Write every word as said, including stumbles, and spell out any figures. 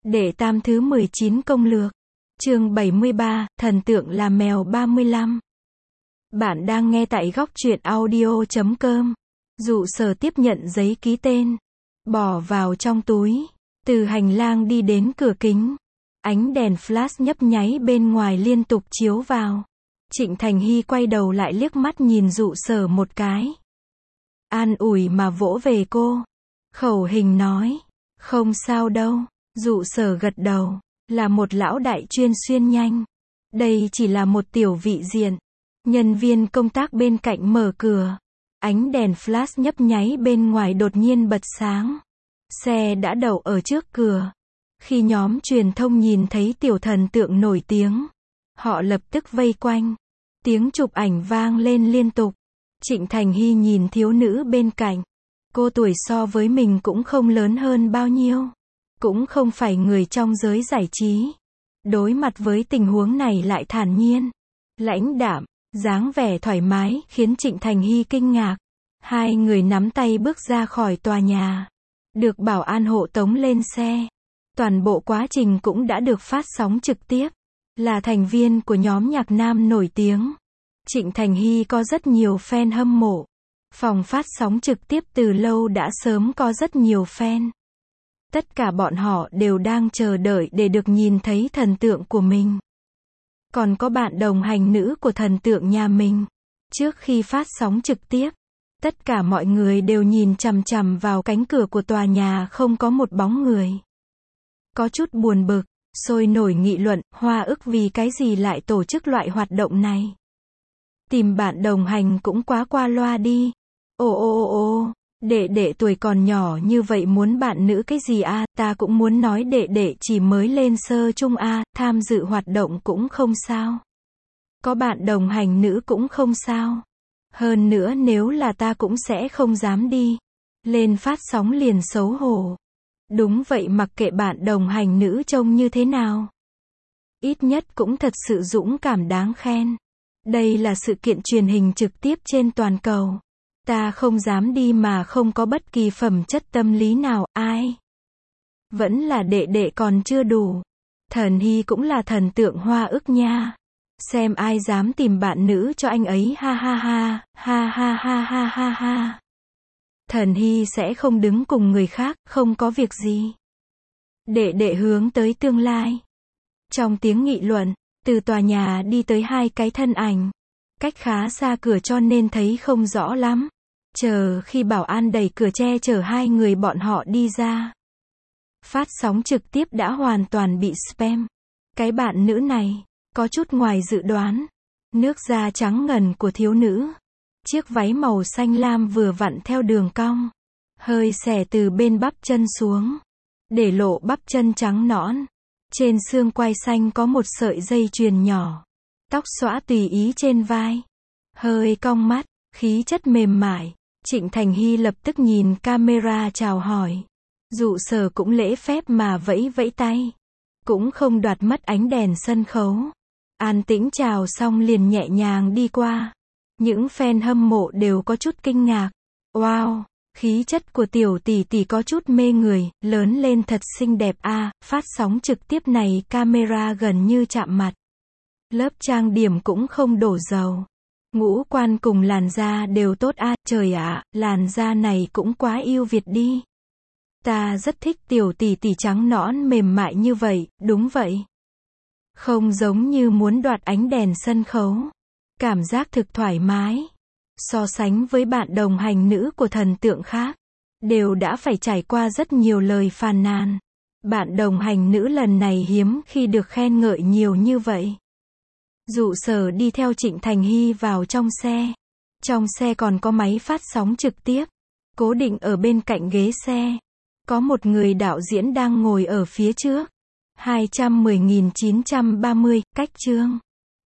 Đệ tam thứ mười chín công lược. Chương bảy mươi ba, thần tượng là mèo ba mươi lăm. Bạn đang nghe tại góc truyện audio chấm com. Dụ Sở tiếp nhận giấy ký tên, bỏ vào trong túi, từ hành lang đi đến cửa kính. Ánh đèn flash nhấp nháy bên ngoài liên tục chiếu vào. Trịnh Thành Hy quay đầu lại liếc mắt nhìn Dụ Sở một cái. An ủi mà vỗ về cô. Khẩu hình nói, không sao đâu. Dụ Sở gật đầu, là một lão đại chuyên xuyên nhanh. Đây chỉ là một tiểu vị diện. Nhân viên công tác bên cạnh mở cửa. Ánh đèn flash nhấp nháy bên ngoài đột nhiên bật sáng. Xe đã đậu ở trước cửa. Khi nhóm truyền thông nhìn thấy tiểu thần tượng nổi tiếng, họ lập tức vây quanh. Tiếng chụp ảnh vang lên liên tục. Trịnh Thành Hy nhìn thiếu nữ bên cạnh. Cô tuổi so với mình cũng không lớn hơn bao nhiêu. Cũng không phải người trong giới giải trí. Đối mặt với tình huống này lại thản nhiên, lãnh đạm, dáng vẻ thoải mái khiến Trịnh Thành Hy kinh ngạc. Hai người nắm tay bước ra khỏi tòa nhà. Được bảo an hộ tống lên xe. Toàn bộ quá trình cũng đã được phát sóng trực tiếp. Là thành viên của nhóm nhạc nam nổi tiếng. Trịnh Thành Hy có rất nhiều fan hâm mộ. Phòng phát sóng trực tiếp từ lâu đã sớm có rất nhiều fan. Tất cả bọn họ đều đang chờ đợi để được nhìn thấy thần tượng của mình. Còn có bạn đồng hành nữ của thần tượng nhà mình. Trước khi phát sóng trực tiếp, tất cả mọi người đều nhìn chằm chằm vào cánh cửa của tòa nhà không có một bóng người. Có chút buồn bực, sôi nổi nghị luận, Hoa ức vì cái gì lại tổ chức loại hoạt động này. Tìm bạn đồng hành cũng quá qua loa đi. Ồ ồ ồ ồ. Đệ đệ tuổi còn nhỏ như vậy muốn bạn nữ cái gì a? Ta cũng muốn nói đệ đệ chỉ mới lên sơ trung a, tham dự hoạt động cũng không sao. Có bạn đồng hành nữ cũng không sao. Hơn nữa nếu là ta cũng sẽ không dám đi. Lên phát sóng liền xấu hổ. Đúng vậy, mặc kệ bạn đồng hành nữ trông như thế nào. Ít nhất cũng thật sự dũng cảm đáng khen. Đây là sự kiện truyền hình trực tiếp trên toàn cầu. Ta không dám đi mà không có bất kỳ phẩm chất tâm lý nào, ai? Vẫn là đệ đệ còn chưa đủ. Thần Hy cũng là thần tượng Hoa ức nha. Xem ai dám tìm bạn nữ cho anh ấy, ha ha ha, ha ha ha ha ha ha. Thần Hy sẽ không đứng cùng người khác, không có việc gì. Đệ đệ hướng tới tương lai. Trong tiếng nghị luận, từ tòa nhà đi tới hai cái thân ảnh. Cách khá xa cửa cho nên thấy không rõ lắm. Chờ khi bảo an đẩy cửa che chở hai người bọn họ đi ra. Phát sóng trực tiếp đã hoàn toàn bị spam. Cái bạn nữ này, có chút ngoài dự đoán. Nước da trắng ngần của thiếu nữ. Chiếc váy màu xanh lam vừa vặn theo đường cong. Hơi xẻ từ bên bắp chân xuống. Để lộ bắp chân trắng nõn. Trên xương quai xanh có một sợi dây chuyền nhỏ. Tóc xõa tùy ý trên vai. Hơi cong mắt, khí chất mềm mại. Trịnh Thành Hy lập tức nhìn camera chào hỏi. Dụ Sở cũng lễ phép mà vẫy vẫy tay. Cũng không đoạt mất ánh đèn sân khấu. An tĩnh chào xong liền nhẹ nhàng đi qua. Những fan hâm mộ đều có chút kinh ngạc. Wow, khí chất của tiểu tỷ tỷ có chút mê người, lớn lên thật xinh đẹp a. À, phát sóng trực tiếp này camera gần như chạm mặt. Lớp trang điểm cũng không đổ dầu. Ngũ quan cùng làn da đều tốt a. À, trời ạ, à, làn da này cũng quá yêu Việt đi. Ta rất thích tiểu tỷ tỷ trắng nõn mềm mại như vậy, đúng vậy. Không giống như muốn đoạt ánh đèn sân khấu. Cảm giác thực thoải mái. So sánh với bạn đồng hành nữ của thần tượng khác, đều đã phải trải qua rất nhiều lời phàn nàn. Bạn đồng hành nữ lần này hiếm khi được khen ngợi nhiều như vậy. Dụ Sở đi theo Trịnh Thành Hy vào trong xe. Trong xe còn có máy phát sóng trực tiếp. Cố định ở bên cạnh ghế xe. Có một người đạo diễn đang ngồi ở phía trước. hai trăm mười nghìn chín trăm ba mươi, cách chương.